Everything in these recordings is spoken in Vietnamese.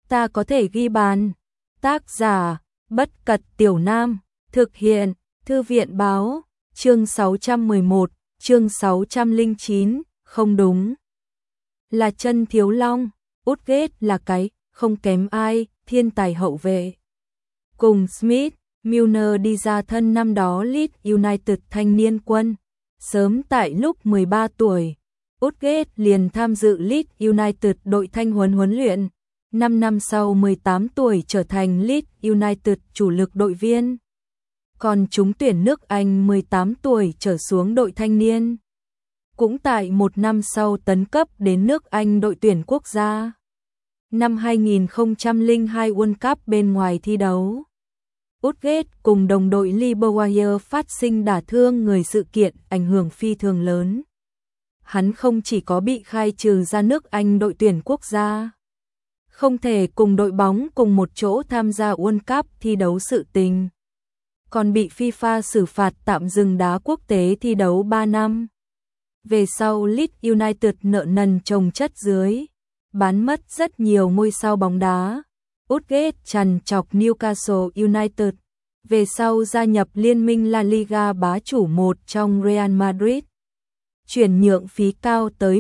ta có thể ghi bàn. Tác giả, Bất Cật Tiểu Nam, thực hiện, Thư viện báo, chương 611, chương 609, không đúng. Là chân Thiếu Long, Woodgate là cái, không kém ai, thiên tài hậu vệ. Cùng Smith, Milner đi ra thân năm đó Leeds United thanh niên quân. Sớm tại lúc 13 tuổi, Woodgate liền tham dự Leeds United đội thanh huấn luyện. 5 năm sau 18 tuổi trở thành Leeds United chủ lực đội viên. Còn trúng tuyển nước Anh 18 tuổi trở xuống đội thanh niên. Cũng tại một năm sau tấn cấp đến nước Anh đội tuyển quốc gia. Năm 2002 World Cup bên ngoài thi đấu, Woodgate cùng đồng đội Lee Bowyer phát sinh đả thương người, sự kiện ảnh hưởng phi thường lớn. Hắn không chỉ có bị khai trừ ra nước Anh đội tuyển quốc gia, không thể cùng đội bóng cùng một chỗ tham gia World Cup thi đấu sự tình, còn bị FIFA xử phạt tạm dừng đá quốc tế thi đấu 3 năm. Về sau Leeds United nợ nần chồng chất dưới, bán mất rất nhiều ngôi sao bóng đá. Woodgate trằn trọc Newcastle United, về sau gia nhập liên minh La Liga bá chủ 1 trong Real Madrid. Chuyển nhượng phí cao tới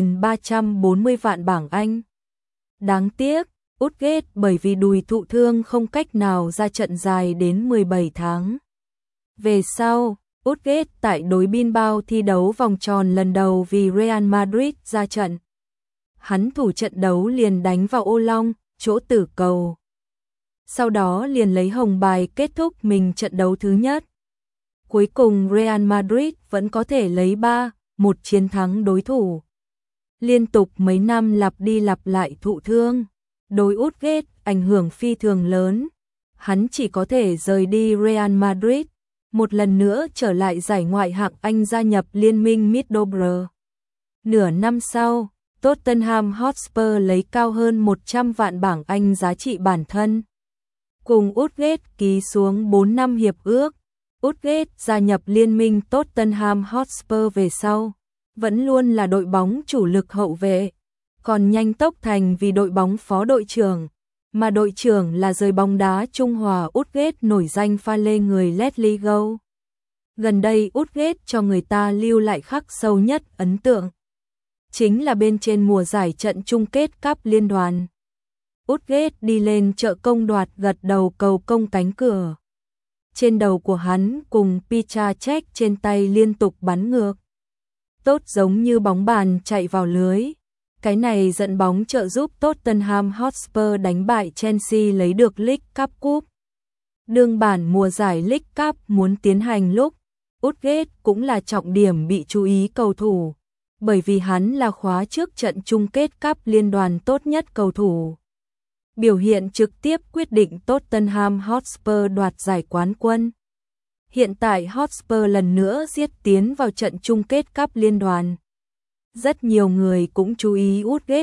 1.340 vạn bảng Anh. Đáng tiếc, Woodgate bởi vì đùi thụ thương không cách nào ra trận dài đến 17 tháng. Về sau, Woodgate tại đối Bilbao thi đấu vòng tròn lần đầu vì Real Madrid ra trận. Hắn thủ trận đấu liền đánh vào ô long, chỗ tử cầu. Sau đó liền lấy hồng bài kết thúc mình trận đấu thứ nhất. Cuối cùng Real Madrid vẫn có thể lấy 3-1 chiến thắng đối thủ. Liên tục mấy năm lặp đi lặp lại thụ thương, đối Woodgate ảnh hưởng phi thường lớn. Hắn chỉ có thể rời đi Real Madrid, một lần nữa trở lại giải ngoại hạng Anh gia nhập liên minh Middlesbrough. Nửa năm sau, Tottenham Hotspur lấy cao hơn 100 vạn bảng Anh giá trị bản thân. Cùng Woodgate ký xuống 4 năm hiệp ước. Woodgate gia nhập liên minh Tottenham Hotspur về sau, vẫn luôn là đội bóng chủ lực hậu vệ, còn nhanh tốc thành vì đội bóng phó đội trưởng, mà đội trưởng là giới bóng đá Trung Hòa Woodgate nổi danh pha lê người Leslie Go. Gần đây Woodgate cho người ta lưu lại khắc sâu nhất ấn tượng chính là bên trên mùa giải trận chung kết Cup Liên đoàn. Woodgate đi lên trợ công đoạt gật đầu cầu công cánh cửa. Trên đầu của hắn cùng Petr Cech trên tay liên tục bắn ngược. Tốt giống như bóng bàn chạy vào lưới. Cái này dẫn bóng trợ giúp Tottenham Hotspur đánh bại Chelsea lấy được League Cup Cup. Đương bản mùa giải League Cup muốn tiến hành lúc, Woodgate cũng là trọng điểm bị chú ý cầu thủ, bởi vì hắn là khóa trước trận chung kết Cup Liên đoàn tốt nhất cầu thủ. Biểu hiện trực tiếp quyết định Tottenham Hotspur đoạt giải quán quân. Hiện tại Hotspur lần nữa giết tiến vào trận chung kết Cup Liên đoàn. Rất nhiều người cũng chú ý Woodgate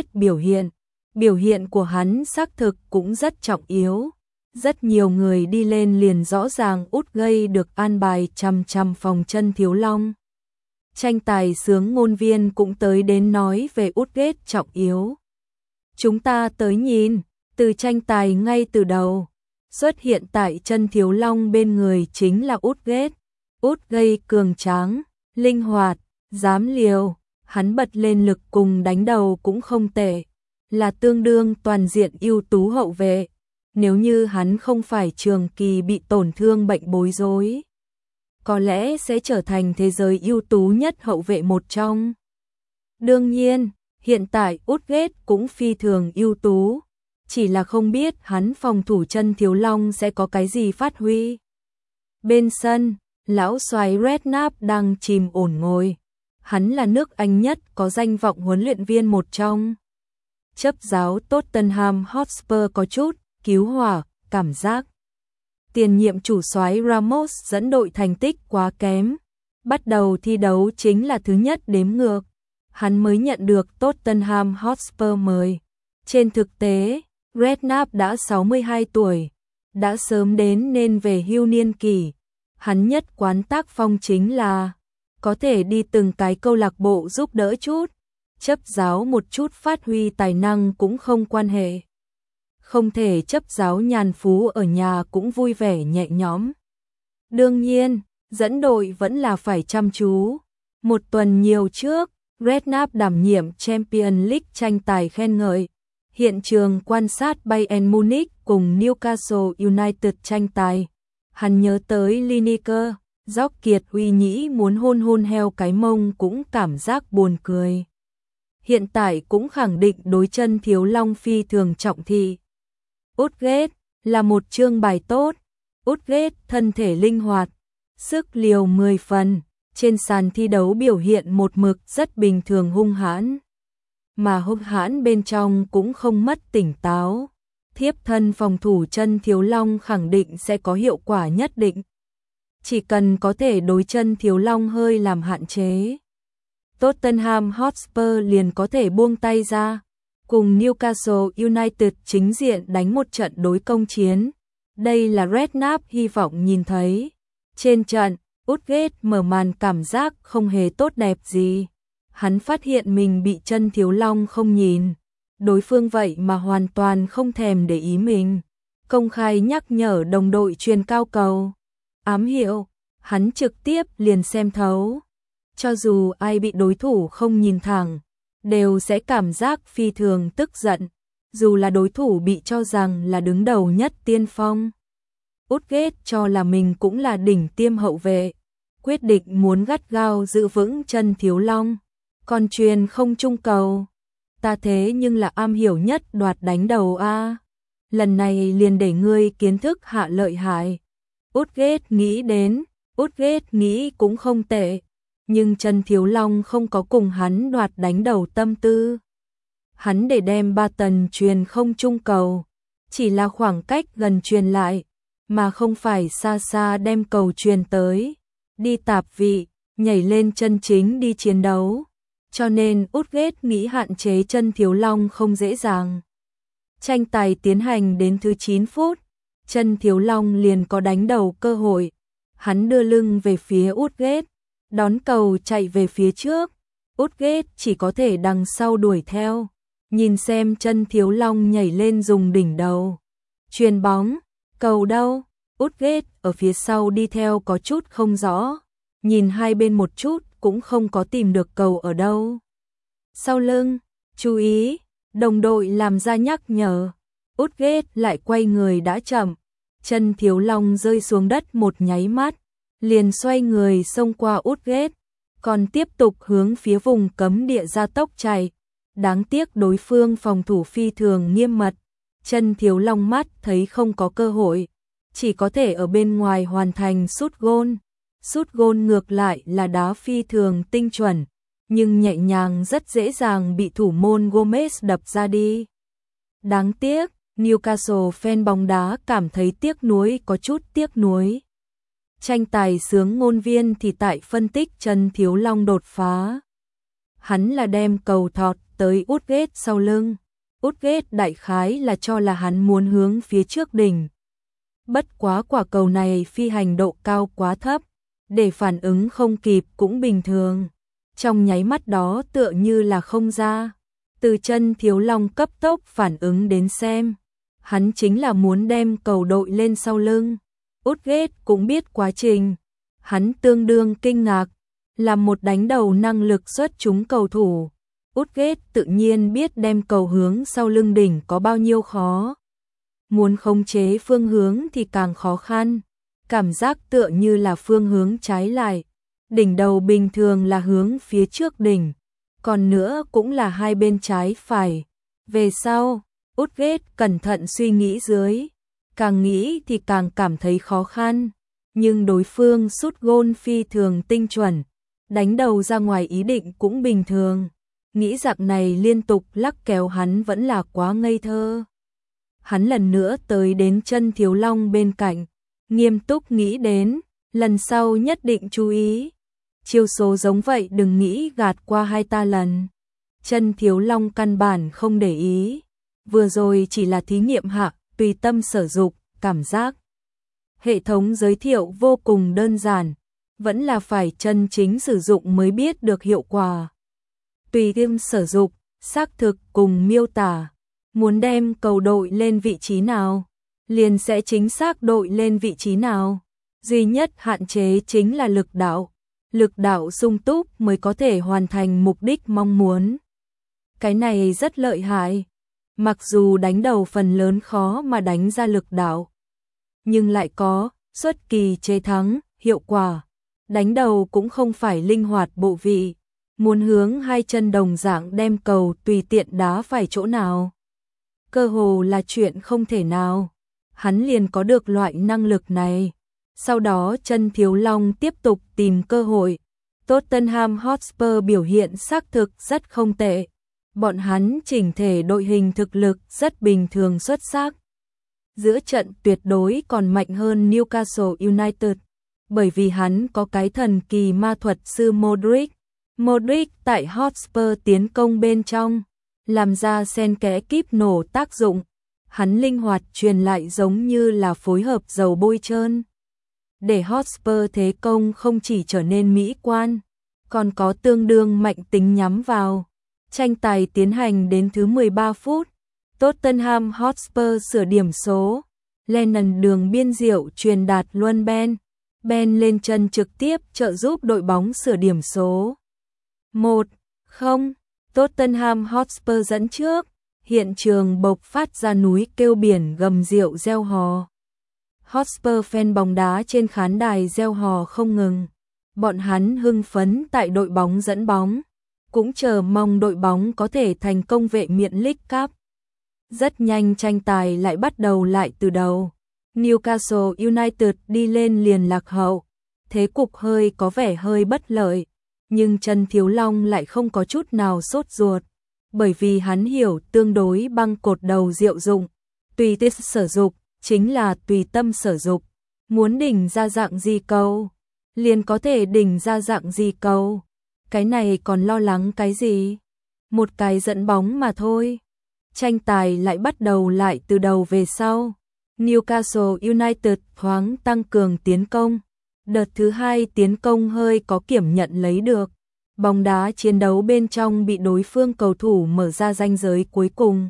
biểu hiện của hắn xác thực cũng rất trọng yếu. Rất nhiều người đi lên liền rõ ràng Woodgate được an bài chằm phòng chân Thiếu Long. Tranh tài sướng ngôn viên cũng tới đến nói về Woodgate trọng yếu. Chúng ta tới nhìn, từ tranh tài ngay từ đầu, xuất hiện tại chân Thiếu Long bên người chính là Woodgate. Woodgate cường tráng, linh hoạt, dám liều, hắn bật lên lực cùng đánh đầu cũng không tệ, là tương đương toàn diện ưu tú hậu vệ. Nếu như hắn không phải trường kỳ bị tổn thương bệnh bối rối, có lẽ sẽ trở thành thế giới ưu tú nhất hậu vệ một trong. Đương nhiên, hiện tại Woodgate cũng phi thường ưu tú, chỉ là không biết hắn phòng thủ chân Thiếu Long sẽ có cái gì phát huy. Bên sân, lão soái Redknapp đang chìm ổn ngồi. Hắn là nước Anh nhất có danh vọng huấn luyện viên một trong. Chấp giáo Tottenham Hotspur có chút cứu hỏa cảm giác. Tiền nhiệm chủ soái Ramos dẫn đội thành tích quá kém. Bắt đầu thi đấu chính là thứ nhất đếm ngược. Hắn mới nhận được Tottenham Hotspur mời. Trên thực tế, Redknapp đã 62 tuổi, đã sớm đến nên về hưu niên kỷ. Hắn nhất quán tác phong chính là có thể đi từng cái câu lạc bộ giúp đỡ chút, chấp giáo một chút phát huy tài năng cũng không quan hệ. không thể chấp giáo nhàn phú ở nhà cũng vui vẻ nhẹ nhõm. Đương nhiên, dẫn đội vẫn là phải chăm chú. Một tuần nhiều trước, Redknapp đảm nhiệm Champions League tranh tài khen ngợi. Hiện trường quan sát Bayern Munich cùng Newcastle United tranh tài. Hắn nhớ tới Lineker, Dóc Kiệt Huy Nhĩ muốn hôn heo cái mông cũng cảm giác buồn cười. Hiện tại cũng khẳng định đối chân Thiếu Long phi thường trọng thị. Utgate là một chương bài tốt. Utgate thân thể linh hoạt, sức liều 10 phần, trên sàn thi đấu biểu hiện một mực rất bình thường hung hãn. Mà hung hãn bên trong cũng không mất tỉnh táo. Thiếp thân phòng thủ chân Thiếu Long khẳng định sẽ có hiệu quả nhất định. Chỉ cần có thể đối chân Thiếu Long hơi làm hạn chế, Tottenham Hotspur liền có thể buông tay ra, cùng Newcastle United chính diện đánh một trận đối công chiến. Đây là Redknapp hy vọng nhìn thấy. Trên trận, Utgate mở màn cảm giác không hề tốt đẹp gì. Hắn phát hiện mình bị chân Thiếu Long không nhìn. Đối phương vậy mà hoàn toàn không thèm để ý mình. Công khai nhắc nhở đồng đội truyền cao cầu. Ám hiệu, hắn trực tiếp liền xem thấu. Cho dù ai bị đối thủ không nhìn thẳng, đều sẽ cảm giác phi thường tức giận. Dù là đối thủ bị cho rằng là đứng đầu nhất tiên phong. Utgate cho là mình cũng là đỉnh tiêm hậu vệ. Quyết định muốn gắt gao giữ vững chân Thiếu Long. Còn truyền không trung cầu. Ta thế nhưng là am hiểu nhất đoạt đánh đầu a. Lần này liền để ngươi kiến thức hạ lợi hại. Utgate nghĩ đến, Utgate nghĩ cũng không tệ. Nhưng chân Thiếu Long không có cùng hắn đoạt đánh đầu tâm tư. Hắn để đem ba tần truyền không trung cầu. Chỉ là khoảng cách gần truyền lại, mà không phải xa xa đem cầu truyền tới. Đi tạp vị, nhảy lên chân chính đi chiến đấu. Cho nên Utgate nghĩ hạn chế chân Thiếu Long không dễ dàng. Tranh tài tiến hành đến thứ 9 phút, chân Thiếu Long liền có đánh đầu cơ hội. Hắn đưa lưng về phía Utgate, đón cầu chạy về phía trước. Utgate chỉ có thể đằng sau đuổi theo, nhìn xem chân Thiếu Long nhảy lên dùng đỉnh đầu. Chuyền bóng, cầu đâu? Utgate ở phía sau đi theo có chút không rõ, nhìn hai bên một chút cũng không có tìm được cầu ở đâu. Sau lưng, chú ý, đồng đội làm ra nhắc nhở. Utgate lại quay người đã chậm, chân Thiếu Long rơi xuống đất một nháy mắt, liền xoay người xông qua Utgate, còn tiếp tục hướng phía vùng cấm địa gia tốc chạy. Đáng tiếc đối phương phòng thủ phi thường nghiêm mật, chân Thiếu Long mắt thấy không có cơ hội, chỉ có thể ở bên ngoài hoàn thành sút gôn. Sút gôn ngược lại là đá phi thường tinh chuẩn, nhưng nhẹ nhàng rất dễ dàng bị thủ môn Gomez đập ra đi. Đáng tiếc, Newcastle fan bóng đá cảm thấy tiếc nuối, có chút tiếc nuối. Tranh tài sướng ngôn viên thì tại phân tích chân Thiếu Long đột phá. Hắn là đem cầu thọt tới Utgate sau lưng. Utgate đại khái là cho là hắn muốn hướng phía trước đỉnh. Bất quá quả cầu này phi hành độ cao quá thấp, để phản ứng không kịp cũng bình thường. Trong nháy mắt đó tựa như là không ra. Từ chân Thiếu Long cấp tốc phản ứng đến xem, hắn chính là muốn đem cầu đội lên sau lưng. Utgate cũng biết quá trình, hắn tương đương kinh ngạc, là một đánh đầu năng lực xuất chúng cầu thủ. Utgate tự nhiên biết đem cầu hướng sau lưng đỉnh có bao nhiêu khó. Muốn khống chế phương hướng thì càng khó khăn, cảm giác tựa như là phương hướng trái lại. Đỉnh đầu bình thường là hướng phía trước đỉnh, còn nữa cũng là hai bên trái phải. Về sau, Utgate cẩn thận suy nghĩ dưới, càng nghĩ thì càng cảm thấy khó khăn, nhưng đối phương sút gôn phi thường tinh chuẩn, đánh đầu ra ngoài ý định cũng bình thường. Nghĩ dạng này liên tục lắc kéo hắn vẫn là quá ngây thơ. Hắn lần nữa tới đến chân Thiếu Long bên cạnh, nghiêm túc nghĩ đến, lần sau nhất định chú ý. Chiêu số giống vậy đừng nghĩ gạt qua hai ta lần. Chân Thiếu Long căn bản không để ý. Vừa rồi chỉ là thí nghiệm hạ, tùy tâm sở dục, cảm giác. Hệ thống giới thiệu vô cùng đơn giản, vẫn là phải chân chính sử dụng mới biết được hiệu quả. Tùy tâm sở dục, xác thực cùng miêu tả. Muốn đem cầu đội lên vị trí nào, liền sẽ chính xác đội lên vị trí nào. Duy nhất hạn chế chính là lực đạo. Lực đạo sung túc mới có thể hoàn thành mục đích mong muốn. Cái này rất lợi hại. Mặc dù đánh đầu phần lớn khó mà đánh ra lực đạo, nhưng lại có xuất kỳ chế thắng, hiệu quả. Đánh đầu cũng không phải linh hoạt bộ vị. Muốn hướng hai chân đồng dạng đem cầu tùy tiện đá phải chỗ nào, cơ hồ là chuyện không thể nào. Hắn liền có được loại năng lực này. Sau đó Chân Thiếu Long tiếp tục tìm cơ hội. Tottenham Hotspur biểu hiện xác thực rất không tệ. Bọn hắn chỉnh thể đội hình thực lực rất bình thường xuất sắc. Giữa trận tuyệt đối còn mạnh hơn Newcastle United, bởi vì hắn có cái thần kỳ ma thuật sư Modric. Modric tại Hotspur tiến công bên trong, làm ra xen kẽ kíp nổ tác dụng. Hắn linh hoạt truyền lại giống như là phối hợp dầu bôi trơn, để Hotspur thế công không chỉ trở nên mỹ quan, còn có tương đương mạnh tính nhắm vào. Tranh tài tiến hành đến thứ 13 phút, Tottenham Hotspur sửa điểm số. Lennon đường biên diệu truyền đạt luân Ben. Ben lên chân trực tiếp trợ giúp đội bóng sửa điểm số. 1-0, Tottenham Hotspur dẫn trước. Hiện trường bộc phát ra núi kêu biển gầm rượu reo hò. Hotspur fan bóng đá trên khán đài reo hò không ngừng. Bọn hắn hưng phấn tại đội bóng dẫn bóng, cũng chờ mong đội bóng có thể thành công vệ miện League Cup. Rất nhanh tranh tài lại bắt đầu lại từ đầu. Newcastle United đi lên liền lạc hậu. Thế cục hơi có vẻ hơi bất lợi, nhưng Chân Thiếu Long lại không có chút nào sốt ruột, bởi vì hắn hiểu tương đối băng cột đầu diệu dụng. Tùy tiết sử dụng, chính là tùy tâm sử dụng. Muốn đỉnh ra dạng gì cầu, liền có thể đỉnh ra dạng gì cầu. Cái này còn lo lắng cái gì? Một cái dẫn bóng mà thôi. Tranh tài lại bắt đầu lại từ đầu về sau. Newcastle United thoáng tăng cường tiến công. Đợt thứ hai tiến công hơi có kiểm nhận lấy được. Bóng đá chiến đấu bên trong bị đối phương cầu thủ mở ra ranh giới cuối cùng.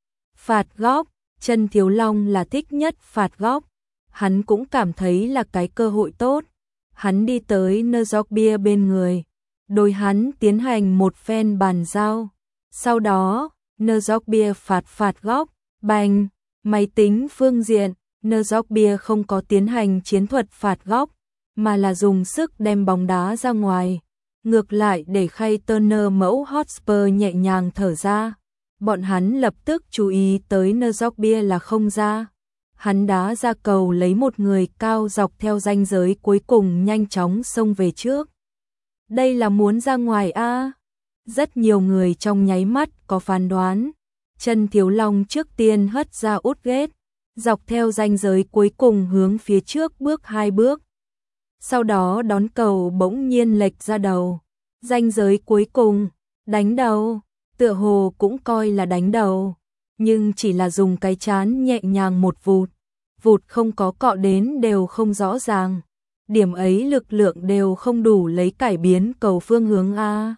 Phạt góc, Chân Thiếu Long là thích nhất phạt góc. Hắn cũng cảm thấy là cái cơ hội tốt. Hắn đi tới Nzogbia bên người, đối hắn tiến hành một phen bàn giao. Sau đó, Nzogbia phạt góc, bành. Máy tính phương diện, Nzogbia không có tiến hành chiến thuật phạt góc, mà là dùng sức đem bóng đá ra ngoài. Ngược lại để Khay Turner mẫu Hotspur nhẹ nhàng thở ra. Bọn hắn lập tức chú ý tới Nzogbia là không ra. Hắn đá ra cầu lấy một người cao dọc theo ranh giới cuối cùng nhanh chóng xông về trước. Đây là muốn ra ngoài a? Rất nhiều người trong nháy mắt có phán đoán. Chân Thiếu Long trước tiên hất ra út ghét, dọc theo ranh giới cuối cùng hướng phía trước bước 2 bước. Sau đó đón cầu bỗng nhiên lệch ra đầu. Ranh giới cuối cùng, đánh đầu, tựa hồ cũng coi là đánh đầu, nhưng chỉ là dùng cái chán nhẹ nhàng một vụt. Vụt không có cọ đến đều không rõ ràng. Điểm ấy lực lượng đều không đủ lấy cải biến cầu phương hướng a.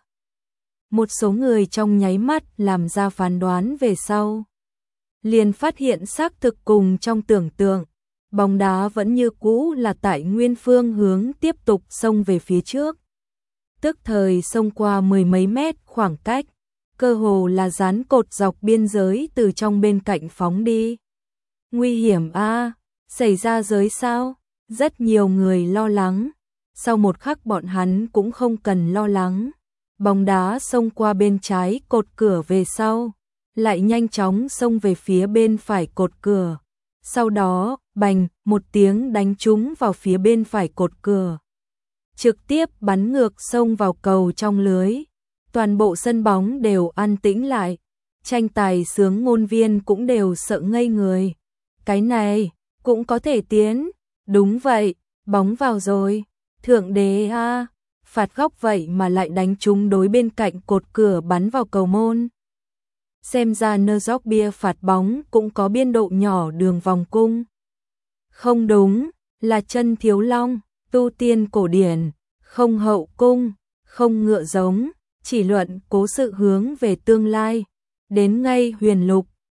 Một số người trong nháy mắt làm ra phán đoán về sau, liền phát hiện xác thực cùng trong tưởng tượng, bóng đá vẫn như cũ là tại nguyên phương hướng tiếp tục xông về phía trước. Tức thời xông qua mười mấy mét khoảng cách, cơ hồ là dán cột dọc biên giới từ trong bên cạnh phóng đi. Nguy hiểm a, xảy ra giới sao? Rất nhiều người lo lắng. Sau một khắc bọn hắn cũng không cần lo lắng. Bóng đá xông qua bên trái cột cửa về sau, lại nhanh chóng xông về phía bên phải cột cửa. Sau đó, bành, một tiếng đánh trúng vào phía bên phải cột cửa. Trực tiếp bắn ngược xông vào cầu trong lưới. Toàn bộ sân bóng đều an tĩnh lại. Tranh tài sướng ngôn viên cũng đều sợ ngây người. Cái này, cũng có thể tiến. Đúng vậy, bóng vào rồi. Thượng đế a, phạt góc vậy mà lại đánh trúng đối bên cạnh cột cửa bắn vào cầu môn. Xem ra Nzogbia phạt bóng cũng có biên độ nhỏ đường vòng cung. Không đúng, là Chân Thiếu Long, tu tiên cổ điển, không hậu cung, không ngựa giống, chỉ luận cố sự hướng về tương lai. Đến ngay huyền lục,